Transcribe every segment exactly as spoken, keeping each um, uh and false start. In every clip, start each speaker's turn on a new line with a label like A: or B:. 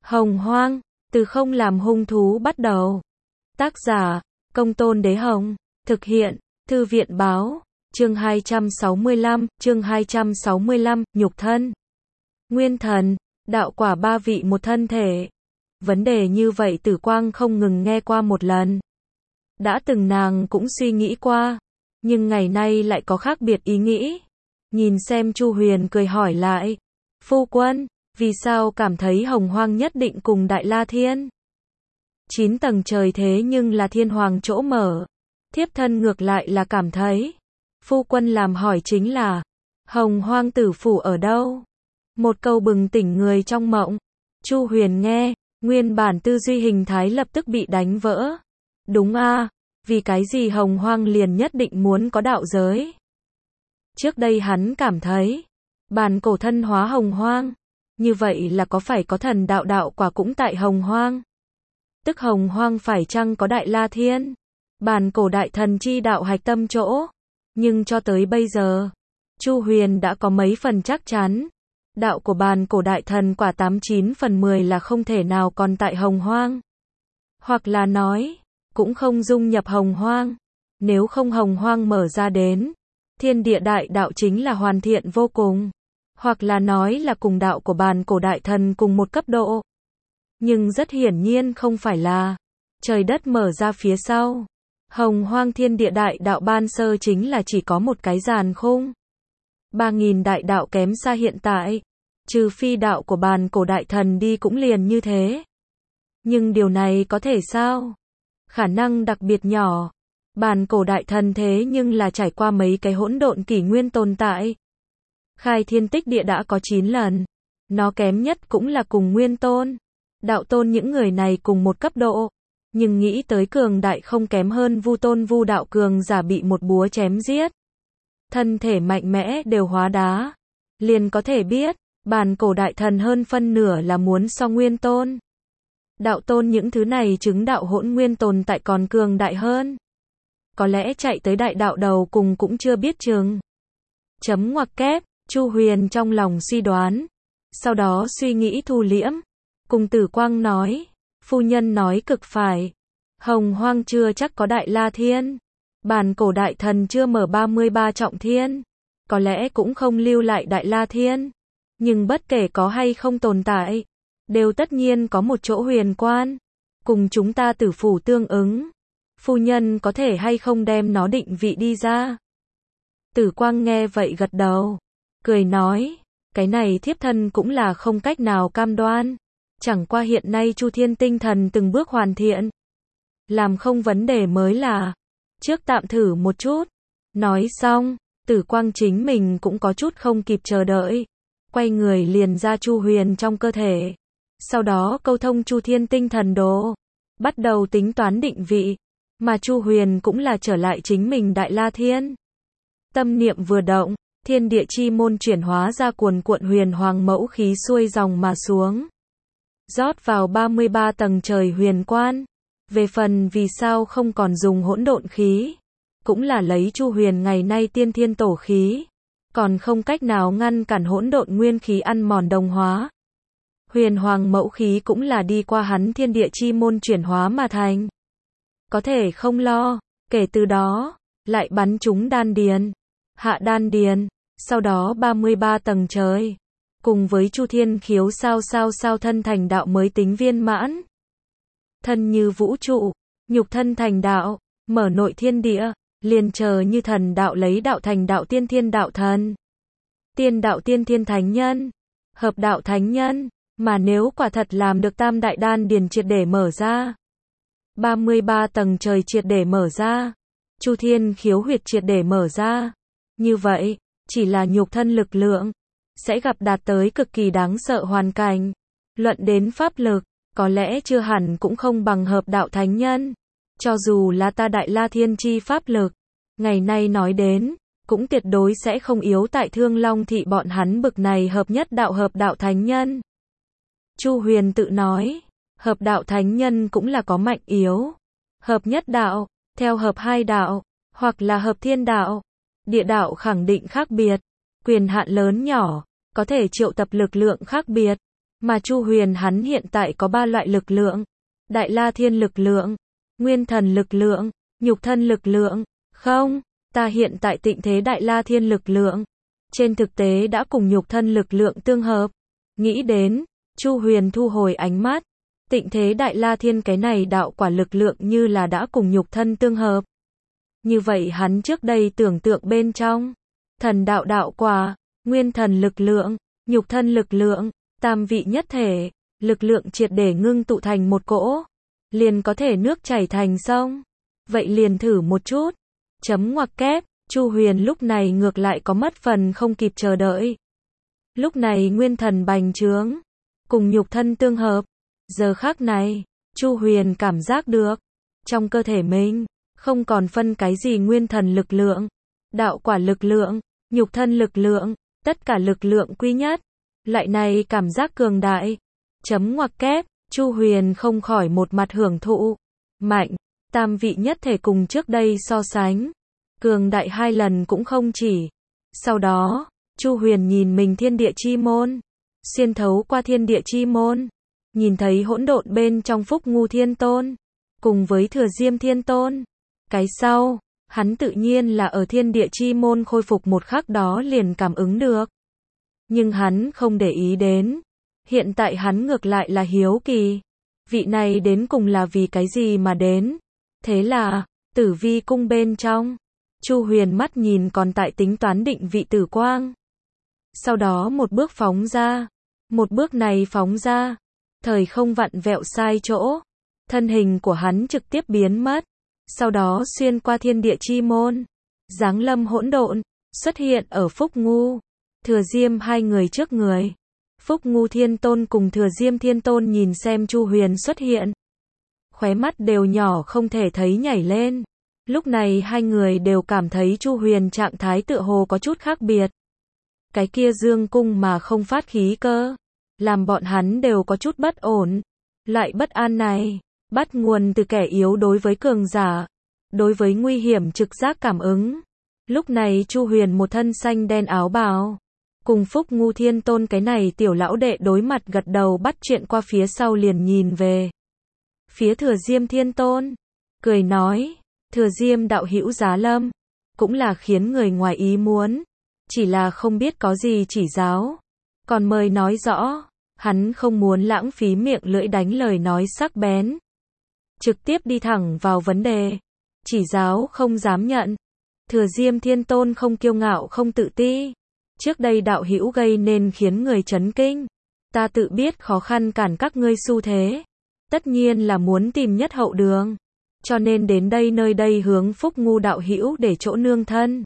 A: Hồng Hoang, từ không làm hung thú bắt đầu. Tác giả, Công Tôn Đế Hồng. Thực hiện, Thư viện Báo. Chương hai trăm sáu mươi lăm, chương hai trăm sáu mươi lăm, nhục thân. Nguyên thần, đạo quả ba vị một thân thể. Vấn đề như vậy Tử Quang không ngừng nghe qua một lần. Đã từng nàng cũng suy nghĩ qua, nhưng ngày nay lại có khác biệt ý nghĩ. Nhìn xem Chu Huyền cười hỏi lại, phu quân, vì sao cảm thấy Hồng Hoang nhất định cùng Đại La Thiên? Chín tầng trời thế nhưng là thiên hoàng chỗ mở. Thiếp thân ngược lại là cảm thấy, phu quân làm hỏi chính là, Hồng Hoang tử phủ ở đâu? Một câu bừng tỉnh người trong mộng. Chu Huyền nghe, nguyên bản tư duy hình thái lập tức bị đánh vỡ. Đúng a, vì cái gì Hồng Hoang liền nhất định muốn có đạo giới? Trước đây hắn cảm thấy, bàn cổ thân hóa Hồng Hoang, như vậy là có phải có thần đạo đạo quả cũng tại Hồng Hoang? Tức Hồng Hoang phải chăng có Đại La Thiên? Bàn cổ đại thần chi đạo hạch tâm chỗ. Nhưng cho tới bây giờ, Chu Huyền đã có mấy phần chắc chắn. Đạo của bàn cổ đại thần quả tám chín phần mười là không thể nào còn tại Hồng Hoang. Hoặc là nói, cũng không dung nhập Hồng Hoang. Nếu không Hồng Hoang mở ra đến, thiên địa đại đạo chính là hoàn thiện vô cùng. Hoặc là nói là cùng đạo của bàn cổ đại thần cùng một cấp độ. Nhưng rất hiển nhiên không phải là. Trời đất mở ra phía sau. Hồng Hoang thiên địa đại đạo ban sơ chính là chỉ có một cái giàn khung. Ba nghìn đại đạo kém xa hiện tại. Trừ phi đạo của bàn cổ đại thần đi cũng liền như thế. Nhưng điều này có thể sao? Khả năng đặc biệt nhỏ. Bàn cổ đại thần thế nhưng là trải qua mấy cái hỗn độn kỷ nguyên tồn tại. Khai thiên tích địa đã có chín lần. Nó kém nhất cũng là cùng Nguyên Tôn, Đạo Tôn những người này cùng một cấp độ. Nhưng nghĩ tới cường đại không kém hơn Vu Tôn Vu Đạo cường giả bị một búa chém giết. Thân thể mạnh mẽ đều hóa đá. Liền có thể biết, bàn cổ đại thần hơn phân nửa là muốn so Nguyên Tôn, Đạo Tôn những thứ này chứng đạo hỗn nguyên tồn tại còn cường đại hơn. Có lẽ chạy tới đại đạo đầu cùng cũng chưa biết chừng. Chấm ngoặc kép, Chu Huyền trong lòng suy đoán. Sau đó suy nghĩ thu liễm. Cùng Tử Quang nói, phu nhân nói cực phải. Hồng Hoang chưa chắc có Đại La Thiên. Bàn cổ đại thần chưa mở ba mươi ba trọng thiên. Có lẽ cũng không lưu lại Đại La Thiên. Nhưng bất kể có hay không tồn tại, đều tất nhiên có một chỗ huyền quan. Cùng chúng ta tử phủ tương ứng. Phu nhân có thể hay không đem nó định vị đi ra? Tử Quang nghe vậy gật đầu. Cười nói, cái này thiếp thân cũng là không cách nào cam đoan. Chẳng qua hiện nay Chu Thiên tinh thần từng bước hoàn thiện. Làm không vấn đề mới là, trước tạm thử một chút. Nói xong, Tử Quang chính mình cũng có chút không kịp chờ đợi. Quay người liền ra Chu Huyền trong cơ thể. Sau đó câu thông Chu Thiên tinh thần đồ. Bắt đầu tính toán định vị. Mà Chu Huyền cũng là trở lại chính mình Đại La Thiên. Tâm niệm vừa động, thiên địa chi môn chuyển hóa ra cuồn cuộn huyền hoàng mẫu khí xuôi dòng mà xuống. Rót vào ba mươi ba tầng trời huyền quan. Về phần vì sao không còn dùng hỗn độn khí, cũng là lấy Chu Huyền ngày nay tiên thiên tổ khí, còn không cách nào ngăn cản hỗn độn nguyên khí ăn mòn đồng hóa. Huyền hoàng mẫu khí cũng là đi qua hắn thiên địa chi môn chuyển hóa mà thành. Có thể không lo, kể từ đó, lại bắn trúng đan điền, hạ đan điền, sau đó ba mươi ba tầng trời. Cùng với Chu Thiên khiếu sao sao sao thân thành đạo mới tính viên mãn. Thân như vũ trụ, nhục thân thành đạo, mở nội thiên địa, liền chờ như thần đạo lấy đạo thành đạo tiên thiên đạo thần. Tiên đạo tiên thiên thánh nhân, hợp đạo thánh nhân, mà nếu quả thật làm được tam đại đan điền triệt để mở ra, ba mươi ba tầng trời triệt để mở ra, Chu Thiên khiếu huyệt triệt để mở ra, như vậy, chỉ là nhục thân lực lượng sẽ gặp đạt tới cực kỳ đáng sợ hoàn cảnh. Luận đến pháp lực, có lẽ chưa hẳn cũng không bằng hợp đạo thánh nhân. Cho dù là ta Đại La Thiên chi pháp lực, ngày nay nói đến, cũng tuyệt đối sẽ không yếu tại Thương Long thị bọn hắn bực này hợp nhất đạo hợp đạo thánh nhân. Chu Huyền tự nói, hợp đạo thánh nhân cũng là có mạnh yếu. Hợp nhất đạo, theo hợp hai đạo, hoặc là hợp thiên đạo, địa đạo khẳng định khác biệt. Quyền hạn lớn nhỏ, có thể triệu tập lực lượng khác biệt. Mà Chu Huyền hắn hiện tại có ba loại lực lượng. Đại La Thiên lực lượng, Nguyên Thần lực lượng, Nhục Thân lực lượng. Không, ta hiện tại tịnh thế Đại La Thiên lực lượng. Trên thực tế đã cùng Nhục Thân lực lượng tương hợp. Nghĩ đến, Chu Huyền thu hồi ánh mắt. Tịnh thế Đại La Thiên cái này đạo quả lực lượng như là đã cùng Nhục Thân tương hợp. Như vậy hắn trước đây tưởng tượng bên trong. Thần đạo đạo quả, Nguyên Thần lực lượng, Nhục Thân lực lượng, tam vị nhất thể, lực lượng triệt để ngưng tụ thành một cỗ, liền có thể nước chảy thành sông. Vậy liền thử một chút. Chấm ngoặc kép, Chu Huyền lúc này ngược lại có mất phần không kịp chờ đợi. Lúc này Nguyên Thần bành trướng, cùng Nhục Thân tương hợp. Giờ khắc này, Chu Huyền cảm giác được, trong cơ thể mình, không còn phân cái gì Nguyên Thần lực lượng, đạo quả lực lượng, Nhục Thân lực lượng, tất cả lực lượng quy nhất. Lại này cảm giác cường đại. Chấm ngoặc kép, Chu Huyền không khỏi một mặt hưởng thụ. Mạnh, tam vị nhất thể cùng trước đây so sánh. Cường đại hai lần cũng không chỉ. Sau đó, Chu Huyền nhìn mình thiên địa chi môn. Xuyên thấu qua thiên địa chi môn. Nhìn thấy hỗn độn bên trong Phúc Ngu Thiên Tôn. Cùng với Thừa Diêm Thiên Tôn. Cái sau, hắn tự nhiên là ở thiên địa chi môn khôi phục một khắc đó liền cảm ứng được. Nhưng hắn không để ý đến. Hiện tại hắn ngược lại là hiếu kỳ. Vị này đến cùng là vì cái gì mà đến. Thế là, Tử Vi cung bên trong. Chu Huyền mắt nhìn còn tại tính toán định vị Tử Quang. Sau đó một bước phóng ra. Một bước này phóng ra. Thời không vặn vẹo sai chỗ. Thân hình của hắn trực tiếp biến mất. Sau đó xuyên qua thiên địa chi môn. Giáng lâm hỗn độn. Xuất hiện ở Phúc Ngu. Thừa Diêm hai người trước người. Phúc Ngu Thiên Tôn cùng Thừa Diêm Thiên Tôn nhìn xem Chu Huyền xuất hiện. Khóe mắt đều nhỏ không thể thấy nhảy lên. Lúc này hai người đều cảm thấy Chu Huyền trạng thái tựa hồ có chút khác biệt. Cái kia dương cung mà không phát khí cơ. Làm bọn hắn đều có chút bất ổn. Loại bất an này, bắt nguồn từ kẻ yếu đối với cường giả. Đối với nguy hiểm trực giác cảm ứng. Lúc này Chu Huyền một thân xanh đen áo bào. Cùng Phúc Ngu Thiên Tôn cái này tiểu lão đệ đối mặt gật đầu bắt chuyện qua phía sau liền nhìn về. Phía Thừa Diêm Thiên Tôn. Cười nói. Thừa Diêm đạo hữu giá lâm. Cũng là khiến người ngoài ý muốn. Chỉ là không biết có gì chỉ giáo. Còn mời nói rõ. Hắn không muốn lãng phí miệng lưỡi đánh lời nói sắc bén. Trực tiếp đi thẳng vào vấn đề. Chỉ giáo không dám nhận. Thừa Diêm Thiên Tôn không kiêu ngạo không tự ti. Trước đây đạo hữu gây nên khiến người chấn kinh. Ta tự biết khó khăn cản các ngươi xu thế. Tất nhiên là muốn tìm nhất hậu đường. Cho nên đến đây nơi đây hướng Phúc Ngu đạo hữu để chỗ nương thân.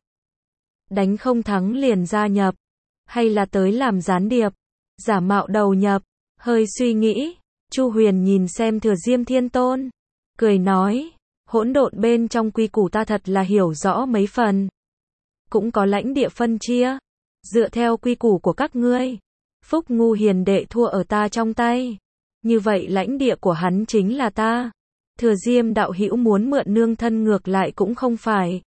A: Đánh không thắng liền gia nhập. Hay là tới làm gián điệp. Giả mạo đầu nhập. Hơi suy nghĩ. Chu Huyền nhìn xem Thừa Diêm Thiên Tôn. Cười nói. Hỗn độn bên trong quy củ ta thật là hiểu rõ mấy phần. Cũng có lãnh địa phân chia. Dựa theo quy củ của các ngươi. Phúc Ngu hiền đệ thua ở ta trong tay. Như vậy lãnh địa của hắn chính là ta. Thừa Diêm đạo hữu muốn mượn nương thân ngược lại cũng không phải.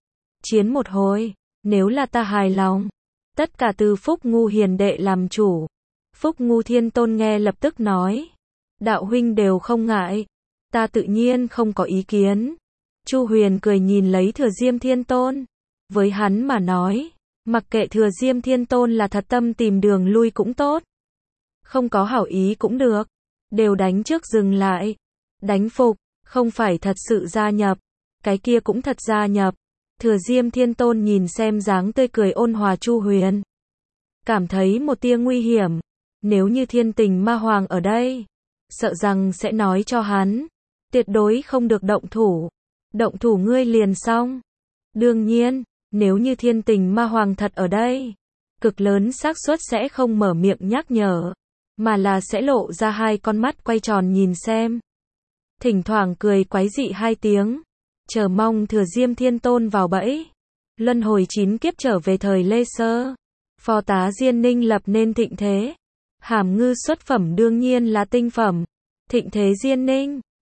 A: Chiến một hồi. Nếu là ta hài lòng. Tất cả từ Phúc Ngu hiền đệ làm chủ. Phúc Ngu Thiên Tôn nghe lập tức nói. Đạo huynh đều không ngại. Ta tự nhiên không có ý kiến. Chu Huyền cười nhìn lấy Thừa Diêm Thiên Tôn. Với hắn mà nói. Mặc kệ Thừa Diêm Thiên Tôn là thật tâm tìm đường lui cũng tốt. Không có hảo ý cũng được. Đều đánh trước dừng lại. Đánh phục, không phải thật sự gia nhập. Cái kia cũng thật gia nhập. Thừa Diêm Thiên Tôn nhìn xem dáng tươi cười ôn hòa Chu Huyền. Cảm thấy một tia nguy hiểm. Nếu như Thiên Tình Ma Hoàng ở đây. Sợ rằng sẽ nói cho hắn. Tuyệt đối không được động thủ. Động thủ ngươi liền xong. Đương nhiên. Nếu như Thiên Tình Ma Hoàng thật ở đây, cực lớn xác suất sẽ không mở miệng nhắc nhở, mà là sẽ lộ ra hai con mắt quay tròn nhìn xem. Thỉnh thoảng cười quái dị hai tiếng, chờ mong Thừa Diêm Thiên Tôn vào bẫy. Luân hồi chín kiếp trở về thời Lê Sơ, phò tá Diên Ninh lập nên thịnh thế. Hàm ngư xuất phẩm đương nhiên là tinh phẩm. Thịnh thế Diên Ninh,